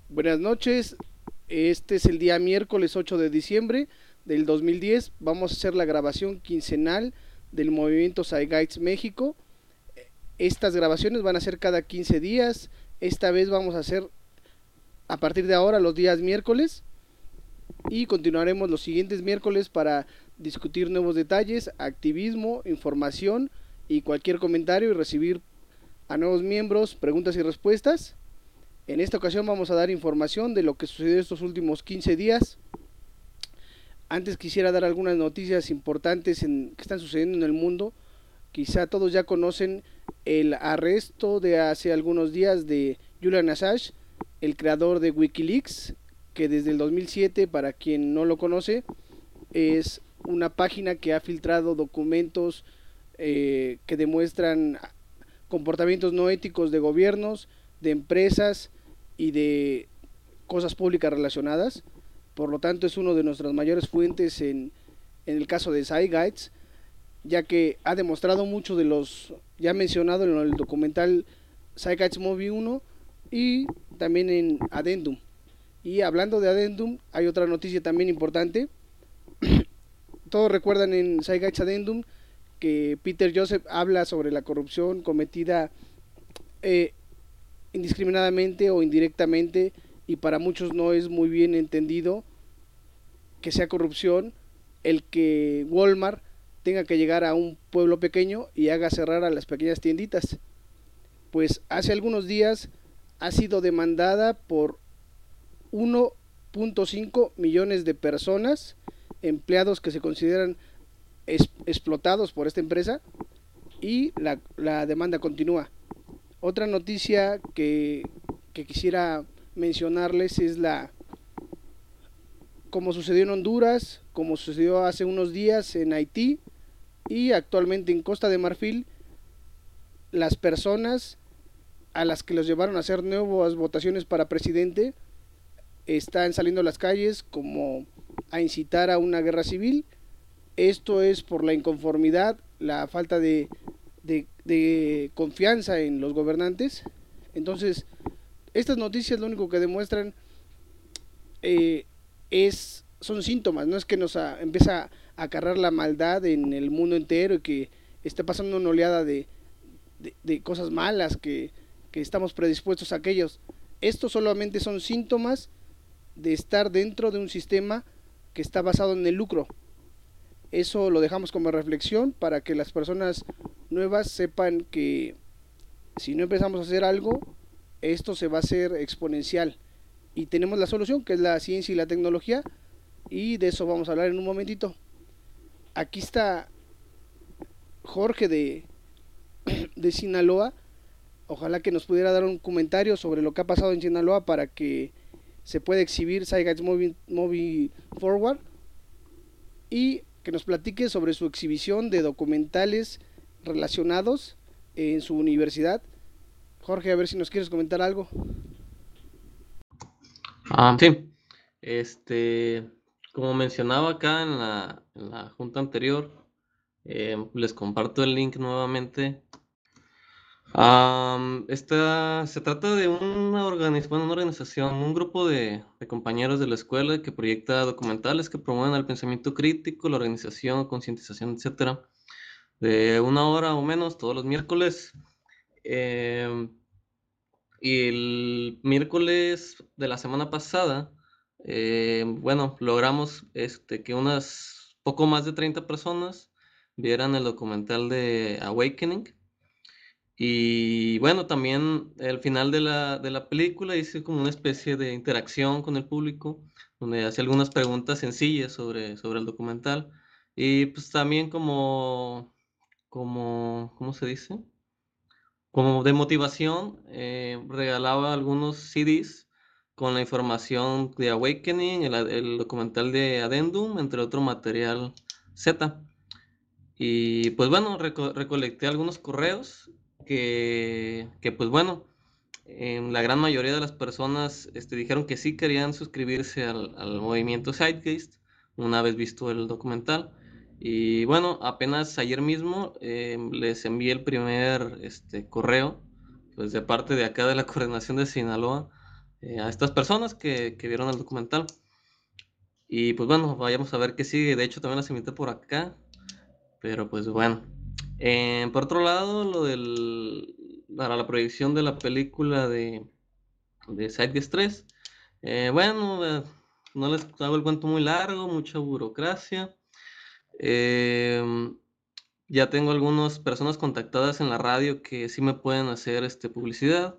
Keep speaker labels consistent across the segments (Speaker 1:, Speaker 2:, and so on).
Speaker 1: Buenas noches, este es el día miércoles 8 de diciembre del 2010. Vamos a hacer la grabación quincenal del movimiento Saigaits México. Estas grabaciones van a ser cada 15 días. Esta vez vamos a hacer a partir de ahora los días miércoles y continuaremos los siguientes miércoles para discutir nuevos detalles, activismo, información y cualquier comentario y recibir a nuevos miembros, preguntas y respuestas. En esta ocasión vamos a dar información de lo que sucedió estos últimos 15 días. Antes quisiera dar algunas noticias importantes que están sucediendo en el mundo. Quizá todos ya conocen el arresto de hace algunos días de Julian Assange, el creador de Wikileaks, que desde el 2007, para quien no lo conoce, es una página que ha filtrado documentos que demuestran comportamientos no éticos de gobiernos, de empresas y de cosas públicas relacionadas. Por lo tanto, es uno de nuestras mayores fuentes en el caso de Saigaits, ya que ha demostrado mucho de los ya mencionado en el documental Saigaits Movie 1 y también en Addendum. Y hablando de Addendum, hay otra noticia también importante. Todos recuerdan en Saigaits Addendum que Peter Joseph habla sobre la corrupción cometida eh, indiscriminadamente o indirectamente, y para muchos no es muy bien entendido que sea corrupción el que Walmart tenga que llegar a un pueblo pequeño y haga cerrar a las pequeñas tienditas. Pues hace algunos días ha sido demandada por 1.5 millones de personas, empleados que se consideran explotados por esta empresa, y la demanda continúa. Otra noticia que quisiera mencionarles es como sucedió en Honduras, como sucedió hace unos días en Haití y actualmente en Costa de Marfil. Las personas a las que los llevaron a hacer nuevas votaciones para presidente están saliendo a las calles como a incitar a una guerra civil. Esto es por la inconformidad, la falta de confianza en los gobernantes. Entonces, estas noticias lo único que demuestran eh, son síntomas. No es que empieza a cargar la maldad en el mundo entero y que esté pasando una oleada de cosas malas, que estamos predispuestos a aquellos. Estos solamente son síntomas de estar dentro de un sistema que está basado en el lucro. Eso lo dejamos como reflexión para que las personas nuevas sepan que si no empezamos a hacer algo, esto se va a hacer exponencial. Y tenemos la solución, que es la ciencia y la tecnología, y de eso vamos a hablar en un momentito. Aquí está Jorge de Sinaloa. Ojalá que nos pudiera dar un comentario sobre lo que ha pasado en Sinaloa para que se pueda exhibir Saigaits Movie Forward, y que nos platique sobre su exhibición de documentales relacionados en su universidad. Jorge, a ver si nos quieres comentar algo.
Speaker 2: Sí, este, como mencionaba acá en la junta anterior, les comparto el link nuevamente. Se trata de una organización, un grupo de compañeros de la escuela que proyecta documentales que promueven el pensamiento crítico, la organización, concientización, etcétera, de 1 hora o menos todos los miércoles. Em, y el miércoles de la semana pasada, bueno, logramos que unas poco más de 30 personas vieran el documental de Awakening. Y bueno, también al final de la película hice como una especie de interacción con el público, donde hacía algunas preguntas sencillas sobre el documental. Y pues también ¿cómo se dice? Como de motivación, regalaba algunos CDs con la información de Awakening, el documental de Addendum, entre otro material Z. Y pues bueno, recolecté algunos correos que pues bueno, la gran mayoría de las personas dijeron que sí querían suscribirse al movimiento Zeitgeist una vez visto el documental. Y bueno, apenas ayer mismo les envié el primer correo, pues de parte de acá de la coordinación de Sinaloa, a estas personas que vieron el documental. Y pues bueno, vayamos a ver qué sigue. De hecho, también las invité por acá. Pero pues bueno. Por otro lado, para la proyección de la película de Sideways 3. Bueno, no les hago el cuento muy largo, mucha burocracia. Eh, ya tengo algunas personas contactadas en la radio que sí me pueden hacer publicidad.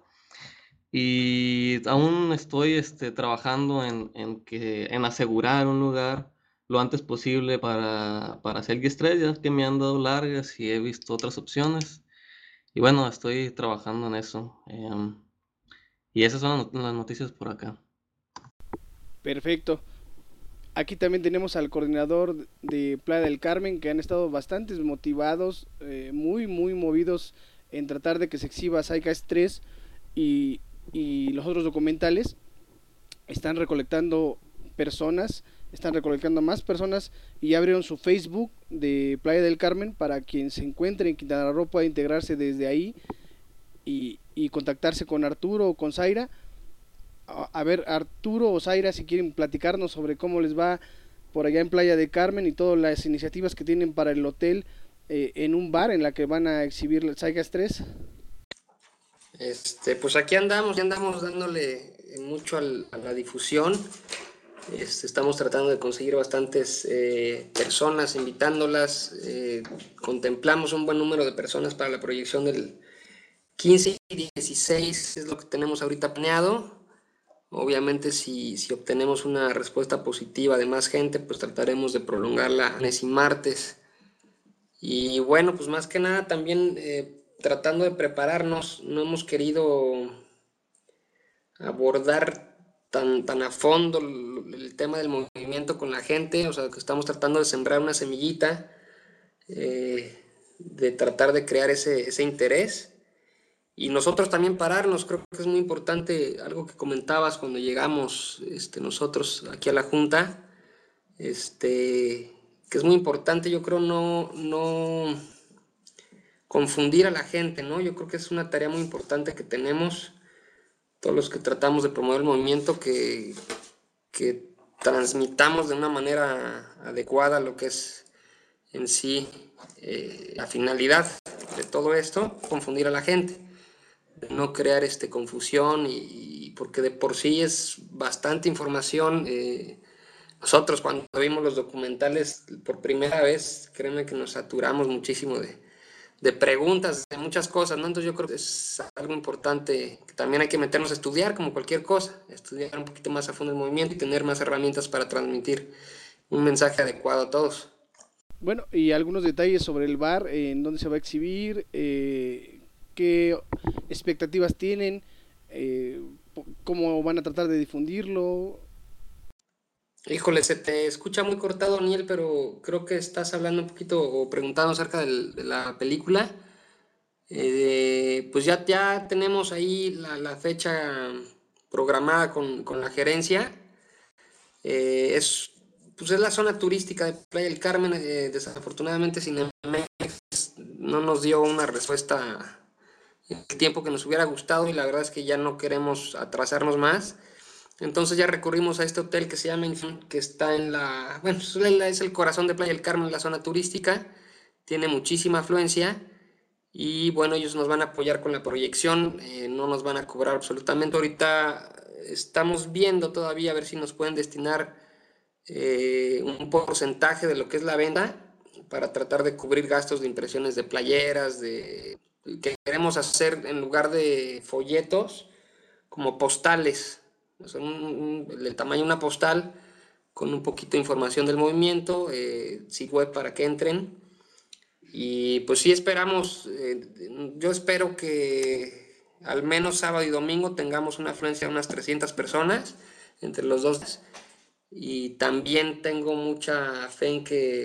Speaker 2: Y aún estoy trabajando en asegurar un lugar lo antes posible para hacer estrellas que me han dado largas y he visto otras opciones. Y bueno, estoy trabajando en eso. Y esas son las noticias por acá.
Speaker 1: Perfecto. Aquí también tenemos al coordinador de Playa del Carmen, que han estado bastante motivados, muy movidos en tratar de que se exhiba Saicas 3 y, y los otros documentales. Están recolectando personas, están recolectando más personas y ya abrieron su Facebook de Playa del Carmen para quien se encuentre en Quintana Roo pueda integrarse desde ahí y contactarse con Arturo o con Zaira. A ver, Arturo o Zaira, si quieren platicarnos sobre cómo les va por allá en Playa del Carmen y todas las iniciativas que tienen para el hotel en un bar en la que van a exhibir el Saigas 3.
Speaker 3: Pues aquí andamos, ya andamos dándole mucho a la difusión. Estamos tratando de conseguir bastantes personas, invitándolas. Contemplamos un buen número de personas para la proyección del 15 y 16, es lo que tenemos ahorita planeado. Obviamente, si obtenemos una respuesta positiva de más gente, pues trataremos de prolongarla lunes y martes. Y bueno, pues más que nada también tratando de prepararnos, no hemos querido abordar tan a fondo el tema del movimiento con la gente, o sea, que estamos tratando de sembrar una semillita, de tratar de crear ese interés. Y nosotros también pararnos, creo que es muy importante algo que comentabas cuando llegamos nosotros aquí a la Junta, que es muy importante, yo creo, no confundir a la gente, ¿no? Yo creo que es una tarea muy importante que tenemos, todos los que tratamos de promover el movimiento, que transmitamos de una manera adecuada lo que es en sí la finalidad de todo esto, confundir a la gente, no crear confusión y porque de por sí es bastante información. Nosotros cuando vimos los documentales por primera vez, créeme que nos saturamos muchísimo de preguntas, de muchas cosas, ¿no? Entonces yo creo que es algo importante, que también hay que meternos a estudiar como cualquier cosa, estudiar un poquito más a fondo el movimiento y tener más herramientas para transmitir un mensaje adecuado a todos.
Speaker 1: Bueno, y algunos detalles sobre el bar, en dónde se va a exhibir, qué expectativas tienen, cómo van a tratar de difundirlo.
Speaker 3: Híjole, se te escucha muy cortado, Daniel, pero creo que estás hablando un poquito o preguntando acerca de la película. Pues ya tenemos ahí la fecha programada con la gerencia. Pues es la zona turística de Playa del Carmen. Desafortunadamente Cinemex no nos dio una respuesta en el tiempo que nos hubiera gustado y la verdad es que ya no queremos atrasarnos más. Entonces ya recurrimos a este hotel que se llama Infin, que está bueno, es el corazón de Playa del Carmen, la zona turística, tiene muchísima afluencia y bueno, ellos nos van a apoyar con la proyección, no nos van a cobrar absolutamente. Ahorita estamos viendo todavía a ver si nos pueden destinar un porcentaje de lo que es la venta para tratar de cubrir gastos de impresiones de playeras, que queremos hacer en lugar de folletos, como postales, o sea, el tamaño de una postal con un poquito de información del movimiento, sitio web para que entren. Y pues sí esperamos, yo espero que al menos sábado y domingo tengamos una afluencia de unas 300 personas entre los dos. Y también tengo mucha fe en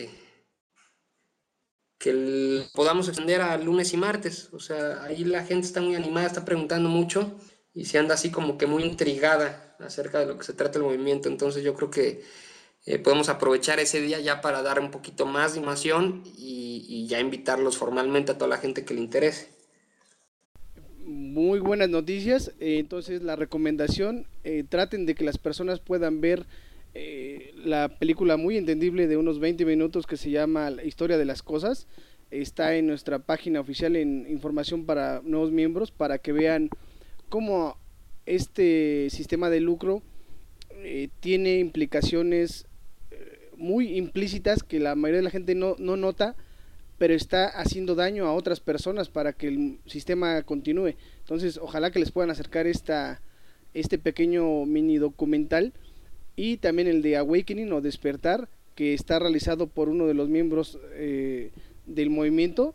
Speaker 3: que podamos extender a lunes y martes. O sea, ahí la gente está muy animada, está preguntando mucho y se anda así como que muy intrigada acerca de lo que se trata el movimiento. Entonces yo creo que podemos aprovechar ese día ya para dar un poquito más de información y ya invitarlos formalmente a toda la gente que le interese.
Speaker 1: muy buenas noticias. Entonces la recomendación, traten de que las personas puedan ver la película muy entendible de unos 20 minutos que se llama La historia de las cosas. Está en nuestra página oficial en información para nuevos miembros, para que vean cómo este sistema de lucro tiene implicaciones muy implícitas que la mayoría de la gente no nota, pero está haciendo daño a otras personas para que el sistema continúe. Entonces, ojalá que les puedan acercar este pequeño mini documental, y también el de Awakening o Despertar, que está realizado por uno de los miembros del movimiento.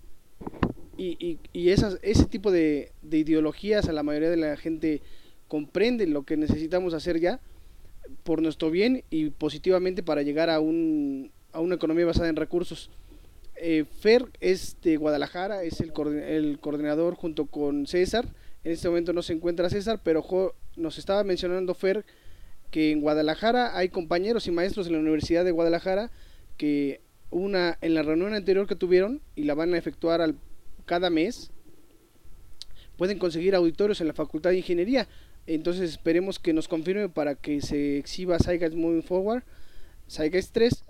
Speaker 1: Y ese tipo de ideologías a la mayoría de la gente comprende lo que necesitamos hacer ya por nuestro bien y positivamente para llegar a una economía basada en recursos. Fer es de Guadalajara, es el coordinador junto con César. En este momento no se encuentra César, pero nos estaba mencionando Fer que en Guadalajara hay compañeros y maestros en la Universidad de Guadalajara que en la reunión anterior que tuvieron, y la van a efectuar cada mes, pueden conseguir auditorios en la Facultad de Ingeniería. Entonces esperemos que nos confirme para que se exhiba Zeitgeist Moving Forward, Zeitgeist 3.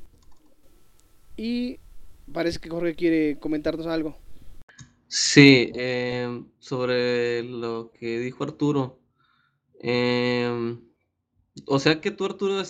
Speaker 1: Y parece que Jorge quiere comentarnos algo.
Speaker 2: Sí, sobre lo que dijo Arturo. O sea que tú, Arturo,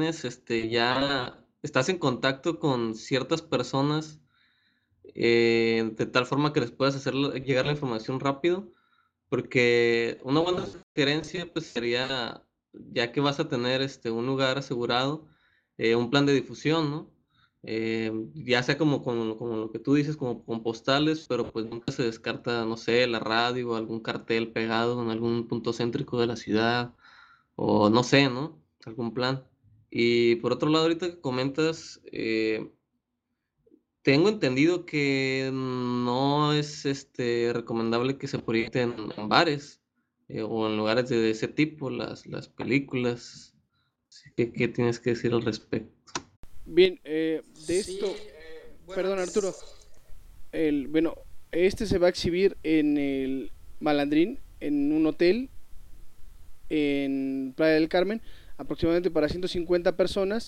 Speaker 2: estás en contacto con ciertas personas de tal forma que les puedas hacer llegar la información rápido, porque una buena sugerencia pues sería, ya que vas a tener un lugar asegurado, un plan de difusión, ¿no? Ya sea como lo que tú dices, como con postales, pero pues nunca se descarta, no sé, la radio o algún cartel pegado en algún punto céntrico de la ciudad, o no sé, ¿no? Algún plan. Y por otro lado, ahorita que comentas, tengo entendido que no es recomendable que se proyecten en bares o en lugares de ese tipo las películas. Así que, ¿qué tienes que decir al respecto?
Speaker 1: Bien, de esto, perdón Arturo, bueno, se va a exhibir en el Malandrín, en un hotel en Playa del Carmen, aproximadamente para 150 personas.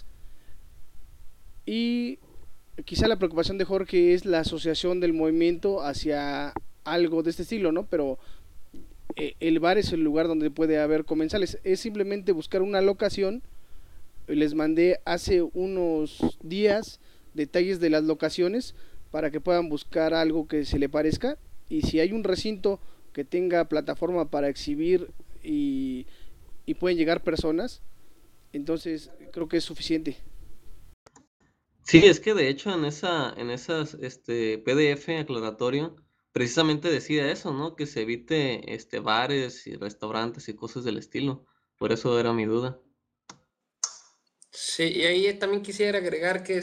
Speaker 1: Y quizá la preocupación de Jorge es la asociación del movimiento hacia algo de este estilo, ¿no? Pero el bar es el lugar donde puede haber comensales. Es simplemente buscar una locación. Les mandé hace unos días detalles de las locaciones para que puedan buscar algo que se le parezca. Y si hay un recinto que tenga plataforma para exhibir y pueden llegar personas, entonces creo que es suficiente.
Speaker 2: Sí, es que de hecho en esas PDF aclaratorio precisamente decía eso, ¿no? Que se evite bares y restaurantes y cosas del estilo. Por eso era mi duda.
Speaker 3: Sí, y ahí también quisiera agregar que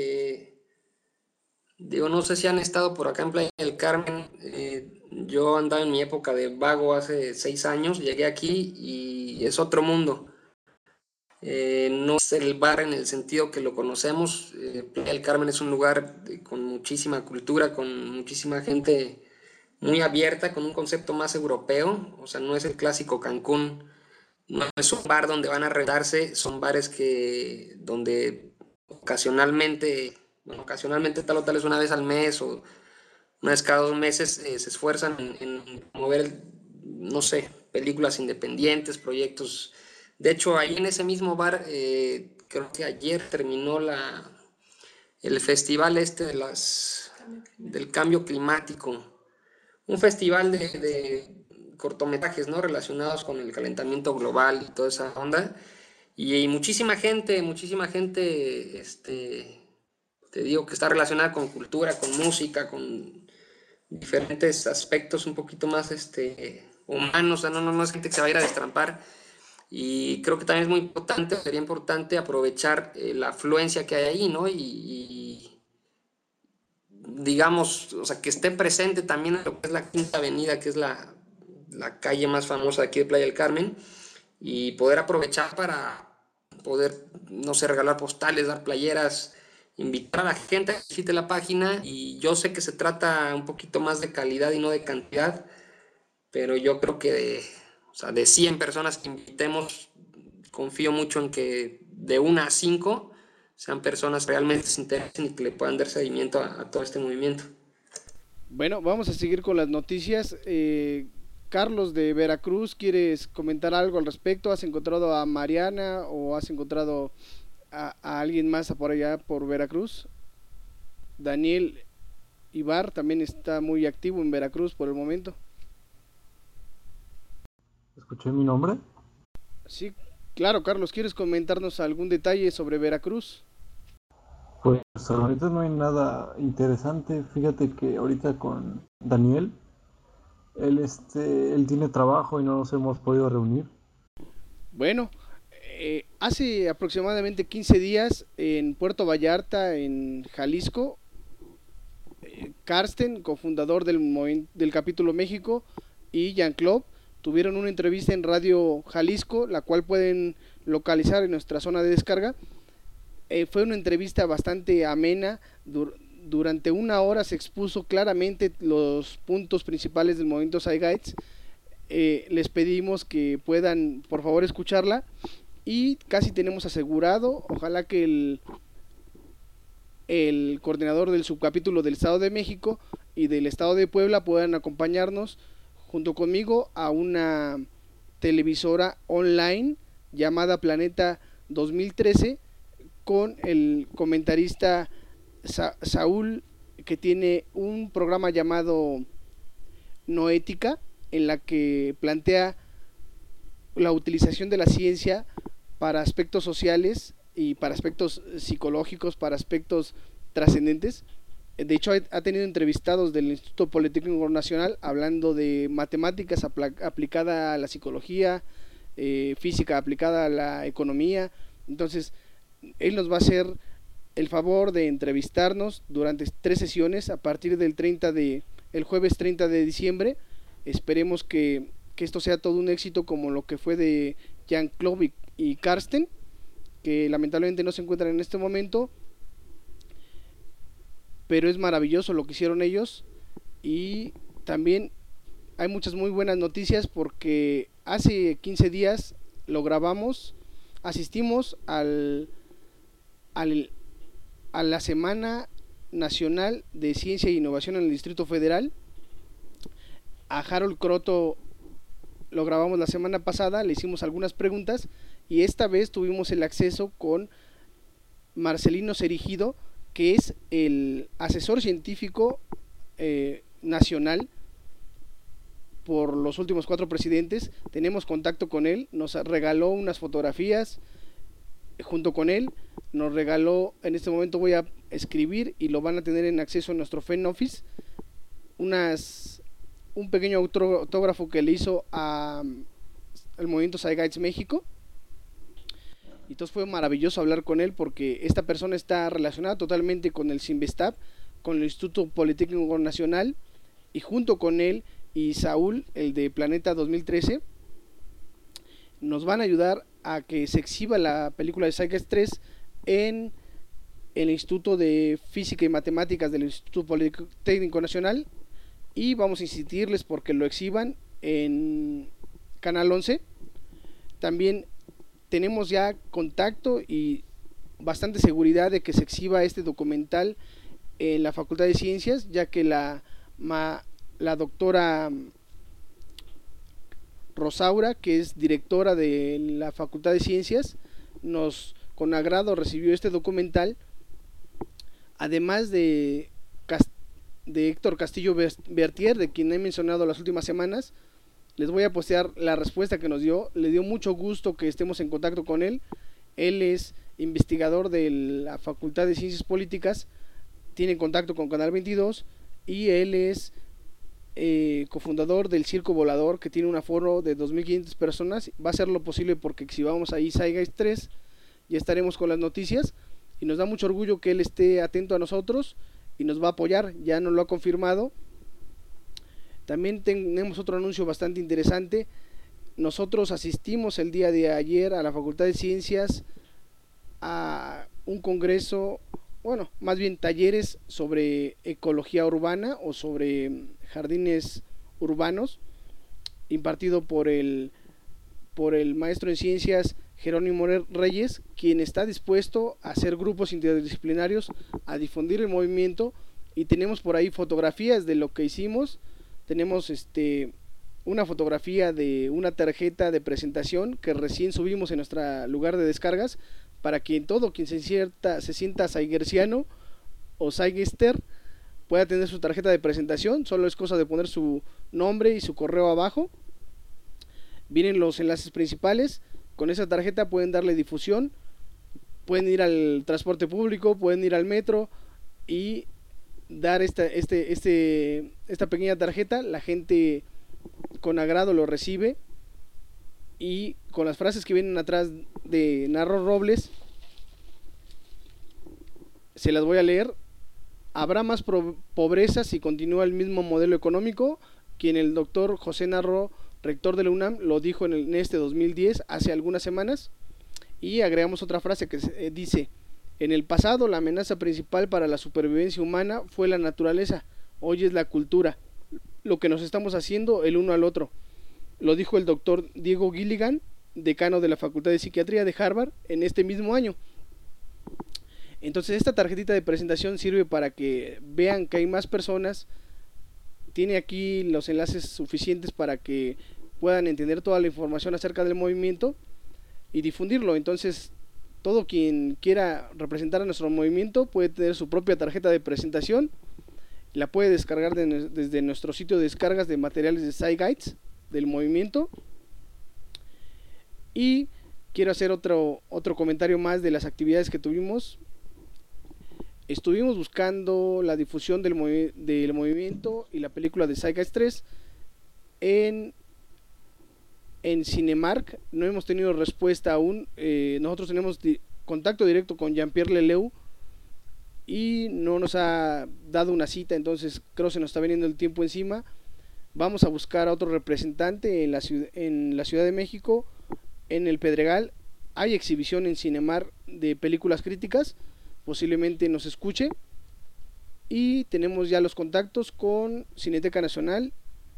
Speaker 3: digo, no sé si han estado por acá en Playa del Carmen. Yo andaba en mi época de vago hace 6 años, llegué aquí y es otro mundo. No es el bar en el sentido que lo conocemos. Playa del Carmen es un lugar con muchísima cultura, con muchísima gente muy abierta, con un concepto más europeo. O sea, no es el clásico Cancún, no es un bar donde van a arreglarse, son bares donde ocasionalmente, bueno, ocasionalmente tal o tal es una vez al mes o una vez cada 2 meses, se esfuerzan en mover, no sé, películas independientes, proyectos. De hecho, ahí en ese mismo bar, creo que ayer terminó el festival del cambio climático, un festival de cortometrajes, ¿no? Relacionados con el calentamiento global y toda esa onda. Y muchísima gente, te digo, que está relacionada con cultura, con música, con diferentes aspectos un poquito más humanos. O sea, no es gente que se va a ir a destrampar. Y creo que también es muy importante, sería importante aprovechar la afluencia que hay ahí, ¿no? Y digamos, o sea, que esté presente también en lo que es la Quinta Avenida, que es la calle más famosa de aquí de Playa del Carmen, y poder aprovechar para poder, no sé, regalar postales, dar playeras, invitar a la gente a que visite la página. Y yo sé que se trata un poquito más de calidad y no de cantidad, pero yo creo que de 100 personas que invitemos, confío mucho en que de 1 a 5 sean personas que realmente se interesen y que le puedan dar seguimiento a todo este movimiento.
Speaker 1: Bueno, vamos a seguir con las noticias. Carlos de Veracruz, ¿quieres comentar algo al respecto? ¿Has encontrado a Mariana o has encontrado a alguien más por allá por Veracruz? Daniel Ibar también está muy activo en Veracruz por el momento.
Speaker 4: ¿Escuché mi nombre?
Speaker 1: Sí, claro, Carlos, ¿quieres comentarnos algún detalle sobre Veracruz?
Speaker 4: Pues ahorita no hay nada interesante. Fíjate que ahorita con Daniel, él tiene trabajo y no nos hemos podido reunir.
Speaker 1: Bueno, hace aproximadamente 15 días en Puerto Vallarta, en Jalisco, Karsten, cofundador del capítulo México, y Jean-Claude tuvieron una entrevista en Radio Jalisco, la cual pueden localizar en nuestra zona de descarga. Fue una entrevista bastante amena. Durante 1 hora se expuso claramente los puntos principales del movimiento Zeitgeist. Les pedimos que puedan por favor escucharla, y casi tenemos asegurado, ojalá que el coordinador del subcapítulo del Estado de México y del Estado de Puebla puedan acompañarnos junto conmigo a una televisora online llamada Planeta 2013, con el comentarista Saúl, que tiene un programa llamado Noética, en la que plantea la utilización de la ciencia para aspectos sociales y para aspectos psicológicos, para aspectos trascendentes. De hecho, ha tenido entrevistados del Instituto Politécnico Nacional hablando de matemáticas aplicada a la psicología, física aplicada a la economía. Entonces, él nos va a hacer el favor de entrevistarnos durante 3 sesiones a partir del el jueves 30 de diciembre. Esperemos que esto sea todo un éxito, como lo que fue de Jean-Claude y Karsten, que lamentablemente no se encuentran en este momento, pero es maravilloso lo que hicieron ellos. Y también hay muchas muy buenas noticias, porque hace 15 días lo grabamos, asistimos a la Semana Nacional de Ciencia e Innovación en el Distrito Federal. A Harold Croto lo grabamos la semana pasada, le hicimos algunas preguntas, y esta vez tuvimos el acceso con Marcelino Serigido, que es el asesor científico nacional por los últimos 4 presidentes. Tenemos contacto con él, nos regaló unas fotografías junto con él, nos regaló, en este momento voy a escribir y lo van a tener en acceso en nuestro Fan Office, un pequeño autógrafo que le hizo al movimiento Zeitgeist México. Y entonces fue maravilloso hablar con él, porque esta persona está relacionada totalmente con el CIMBESTAB, con el Instituto Politécnico Nacional, y junto con él y Saúl, el de Planeta 2013, nos van a ayudar a que se exhiba la película de Zeitgeist 3 en el Instituto de Física y Matemáticas del Instituto Politécnico Nacional, y vamos a insistirles porque lo exhiban en Canal 11. También tenemos ya contacto y bastante seguridad de que se exhiba este documental en la Facultad de Ciencias, ya que la doctora Rosaura, que es directora de la Facultad de Ciencias, con agrado recibió este documental, además de Héctor Castillo Bertier, de quien he mencionado las últimas semanas. Les voy a postear la respuesta que nos dio. Le dio mucho gusto que estemos en contacto con él. Él es investigador de la Facultad de Ciencias Políticas, tiene contacto con Canal 22, y él es cofundador del Circo Volador, que tiene un aforo de 2.500 personas. Va a hacer lo posible porque exhibamos ahí Zeitgeist 3. Ya estaremos con las noticias, y nos da mucho orgullo que él esté atento a nosotros y nos va a apoyar, ya nos lo ha confirmado. También tenemos otro anuncio bastante interesante. Nosotros asistimos el día de ayer a la Facultad de Ciencias a un congreso, bueno, más bien talleres sobre ecología urbana o sobre jardines urbanos. impartido por el maestro en ciencias Jerónimo Reyes, quien está dispuesto a hacer grupos interdisciplinarios, a difundir el movimiento, y tenemos por ahí fotografías de lo que hicimos. Tenemos una fotografía de una tarjeta de presentación que recién subimos en nuestro lugar de descargas, para que quien se sienta saigerciano o saigester pueda tener su tarjeta de presentación. Solo es cosa de poner su nombre y su correo abajo. Vienen los enlaces principales. Con esa tarjeta pueden darle difusión, pueden ir al transporte público, pueden ir al metro y dar esta pequeña tarjeta. La gente con agrado lo recibe, y con las frases que vienen atrás de Narro Robles se las voy a leer. Habrá más pobreza si continúa el mismo modelo económico, quien el doctor José Narro, rector de la UNAM, lo dijo en este 2010, hace algunas semanas. Y agregamos otra frase que dice: en el pasado la amenaza principal para la supervivencia humana fue la naturaleza, hoy es la cultura, lo que nos estamos haciendo el uno al otro. Lo dijo el doctor Diego Gilligan, decano de la Facultad de Psiquiatría de Harvard, en este mismo año. Entonces esta tarjetita de presentación sirve para que vean que hay más personas. Tiene aquí los enlaces suficientes para que puedan entender toda la información acerca del movimiento y difundirlo. Entonces todo quien quiera representar a nuestro movimiento puede tener su propia tarjeta de presentación. La puede descargar desde nuestro sitio de descargas de materiales de SciGuides del movimiento. Y quiero hacer otro comentario más de las actividades que tuvimos. Estuvimos buscando la difusión del movimiento y la película de SciGuides 3 en Cinemark. No hemos tenido respuesta aún. Nosotros tenemos contacto directo con Jean-Pierre Leleu y no nos ha dado una cita, entonces creo que se nos está viniendo el tiempo encima. Vamos a buscar a otro representante en la Ciudad de México, en el Pedregal. Hay exhibición en Cinemark de películas críticas, posiblemente nos escuche. Y tenemos ya los contactos con Cineteca Nacional,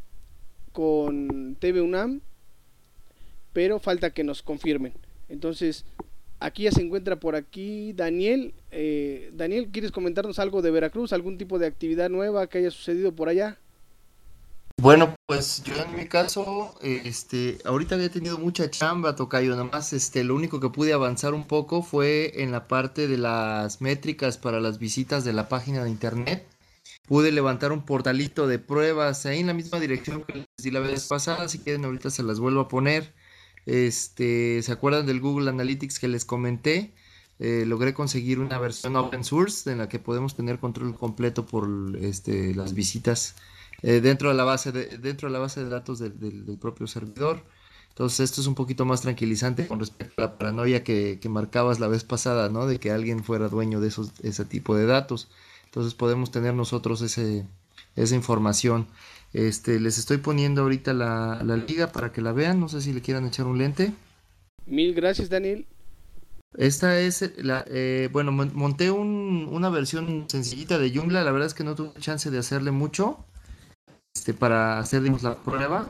Speaker 1: con TV UNAM, pero falta que nos confirmen. Entonces aquí ya se encuentra por aquí Daniel. Daniel, ¿quieres comentarnos algo de Veracruz? ¿Algún tipo de actividad nueva que haya sucedido por allá?
Speaker 5: Bueno, pues yo en mi caso, ahorita había tenido mucha chamba, tocayo, nada más, lo único que pude avanzar un poco fue en la parte de las métricas para las visitas de la página de internet. Pude levantar un portalito de pruebas ahí en la misma dirección que les di la vez pasada, si quieren ahorita se las vuelvo a poner. ¿Se acuerdan del Google Analytics que les comenté? Logré conseguir una versión open source en la que podemos tener control completo por las visitas dentro de la base de datos del propio servidor. Entonces esto es un poquito más tranquilizante con respecto a la paranoia que marcabas la vez pasada, ¿no? De que alguien fuera dueño de ese tipo de datos. Entonces podemos tener nosotros esa información. Les estoy poniendo ahorita la liga para que la vean. No sé si le quieran echar un lente.
Speaker 1: Mil gracias, Daniel.
Speaker 5: Esta es bueno, monté una versión sencillita de Joomla. La verdad es que no tuve chance de hacerle mucho para hacer, digamos, la prueba.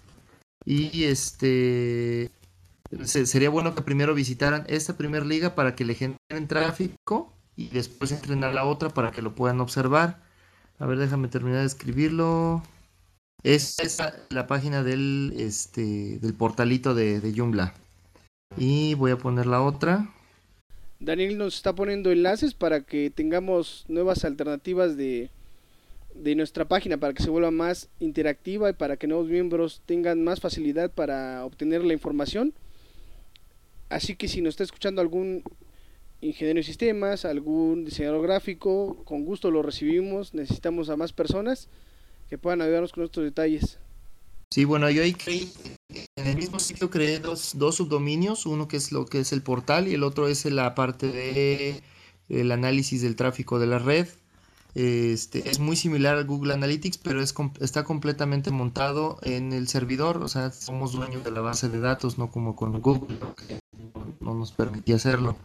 Speaker 5: Y sería bueno que primero visitaran esta primer liga para que le generen tráfico y después entren a la otra para que lo puedan observar. A ver, déjame terminar de escribirlo. Esta es la página del portalito de Joomla. Y voy a poner la otra.
Speaker 1: Daniel nos está poniendo enlaces para que tengamos nuevas alternativas de nuestra página, para que se vuelva más interactiva y para que nuevos miembros tengan más facilidad para obtener la información. Así que si nos está escuchando algún ingeniero de sistemas, algún diseñador gráfico, con gusto lo recibimos. Necesitamos a más personas que puedan ayudarnos con estos detalles.
Speaker 5: Sí, bueno, yo ahí en el mismo sitio creé dos subdominios, uno que es lo que es el portal y el otro es la parte de el análisis del tráfico de la red. Es muy similar al Google Analytics, pero está completamente montado en el servidor, o sea, somos dueños de la base de datos, no como con Google, que no nos permitía hacerlo.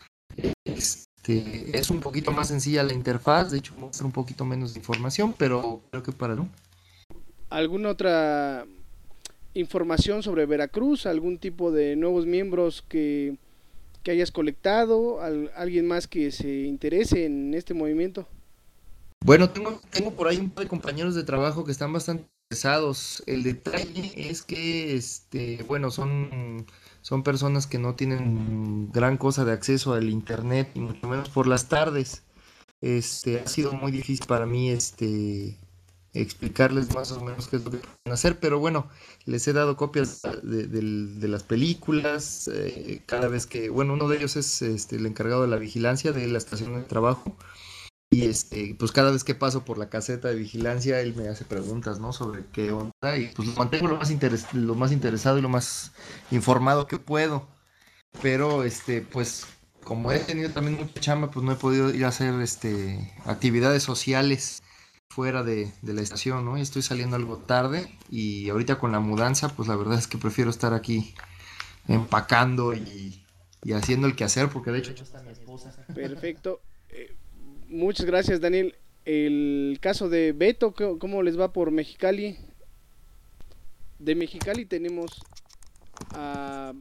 Speaker 5: Es un poquito más sencilla la interfaz, de hecho muestra un poquito menos de información, pero creo que para no.
Speaker 1: ¿Alguna otra información sobre Veracruz, algún tipo de nuevos miembros que hayas colectado, alguien más que se interese en este movimiento.
Speaker 5: Bueno, tengo por ahí un par de compañeros de trabajo que están bastante interesados. El detalle es que, bueno, son personas que no tienen gran cosa de acceso al internet, y mucho menos por las tardes. Ha sido muy difícil para mí, explicarles más o menos qué es lo que pueden hacer, pero bueno, les he dado copias de las películas, cada vez que, bueno, uno de ellos es, el encargado de la vigilancia de la estación de trabajo. Y pues cada vez que paso por la caseta de vigilancia, él me hace preguntas, ¿no? Sobre qué onda, y pues lo mantengo lo más interesado y lo más informado que puedo. Pero pues como he tenido también mucha chamba, pues no he podido ir a hacer actividades sociales fuera de la estación, ¿no? Y estoy saliendo algo tarde, y ahorita con la mudanza, pues la verdad es que prefiero estar aquí empacando y haciendo el quehacer, porque de hecho no está mi esposa.
Speaker 1: Perfecto. Muchas gracias, Daniel. El caso de Beto, ¿cómo les va por Mexicali? De Mexicali tenemos a,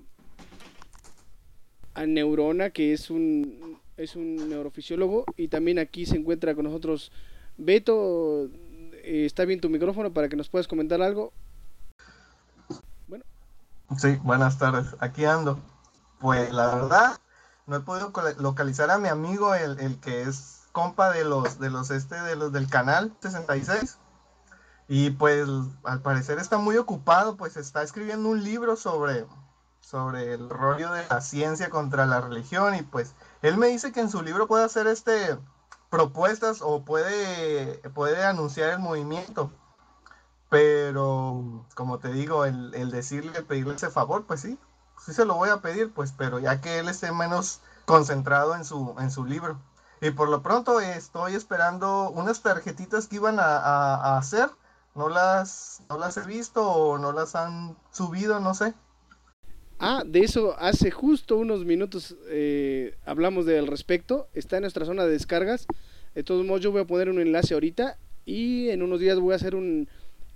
Speaker 1: a Neurona, que es un neurofisiólogo, y también aquí se encuentra con nosotros Beto. ¿Está bien tu micrófono para que nos puedas comentar algo? Bueno.
Speaker 6: Sí, buenas tardes. Aquí ando. Pues la verdad, no he podido localizar a mi amigo, el que es compa de los del canal 66. Y pues al parecer está muy ocupado, pues está escribiendo un libro sobre el rollo de la ciencia contra la religión. Y pues él me dice que en su libro puede hacer propuestas, o puede anunciar el movimiento. Pero, como te digo, el pedirle ese favor, pues sí se lo voy a pedir, pues, pero ya que él esté menos concentrado en su libro. Y por lo pronto estoy esperando unas tarjetitas que iban a hacer. No las he visto, o no las han subido, no sé.
Speaker 1: De eso hace justo unos minutos hablamos al respecto. Está en nuestra zona de descargas. De todos modos, yo voy a poner un enlace ahorita, y en unos días voy a hacer un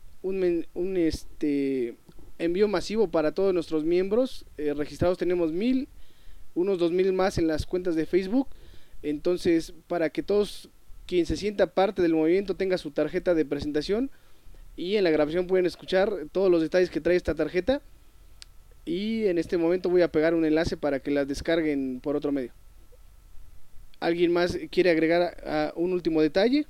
Speaker 1: envío masivo para todos nuestros miembros. Registrados tenemos 1000, unos 2000 más en las cuentas de Facebook. Entonces, para que todos quien se sienta parte del movimiento tenga su tarjeta de presentación, y en la grabación pueden escuchar todos los detalles que trae esta tarjeta. Y en este momento voy a pegar un enlace para que las descarguen por otro medio. ¿Alguien más quiere agregar un último detalle?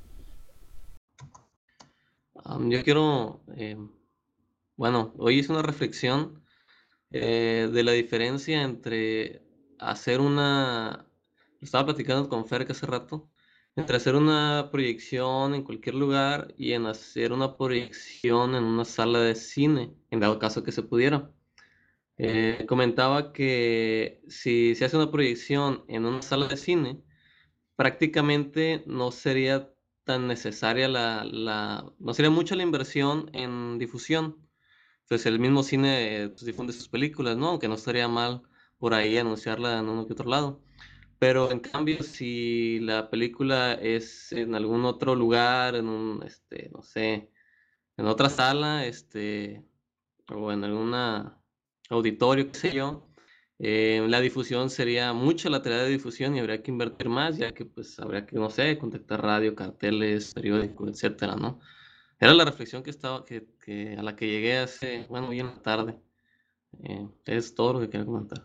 Speaker 2: Yo quiero, bueno, hoy hice una reflexión de la diferencia entre hacer estaba platicando con Fer que hace rato, entre hacer una proyección en cualquier lugar y en hacer una proyección en una sala de cine, en dado caso que se pudiera. Comentaba que si se hace una proyección en una sala de cine, prácticamente no sería tan necesaria no sería mucha la inversión en difusión. Entonces el mismo cine pues, difunde sus películas, ¿no? Aunque no estaría mal por ahí anunciarla en uno que otro lado. Pero en cambio, si la película es en algún otro lugar, no sé, en otra sala, o en alguna auditorio, qué sé yo, la difusión sería mucha la tarea de difusión, y habría que invertir más, ya que pues habría que, no sé, contactar radio, carteles, periódicos, etcétera, ¿no? Era la reflexión a la que llegué hace, bueno, bien tarde. Es todo lo que quería comentar.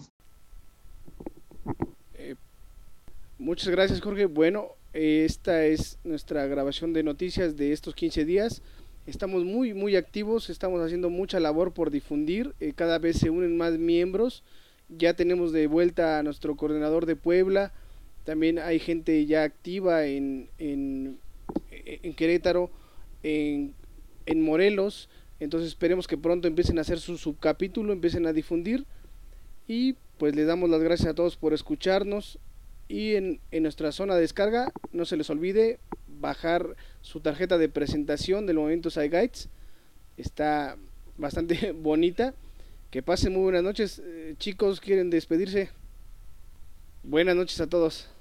Speaker 1: Muchas gracias, Jorge. Bueno, esta es nuestra grabación de noticias de estos 15 días. Estamos muy, muy activos, estamos haciendo mucha labor por difundir. Cada vez se unen más miembros. Ya tenemos de vuelta a nuestro coordinador de Puebla. También hay gente ya activa en Querétaro, en Morelos. Entonces esperemos que pronto empiecen a hacer su subcapítulo, empiecen a difundir. Y pues les damos las gracias a todos por escucharnos. Y en nuestra zona de descarga, no se les olvide bajar su tarjeta de presentación del movimiento Zeitgeist. Está bastante bonita. Que pasen muy buenas noches. Chicos, ¿quieren despedirse? Buenas noches a todos.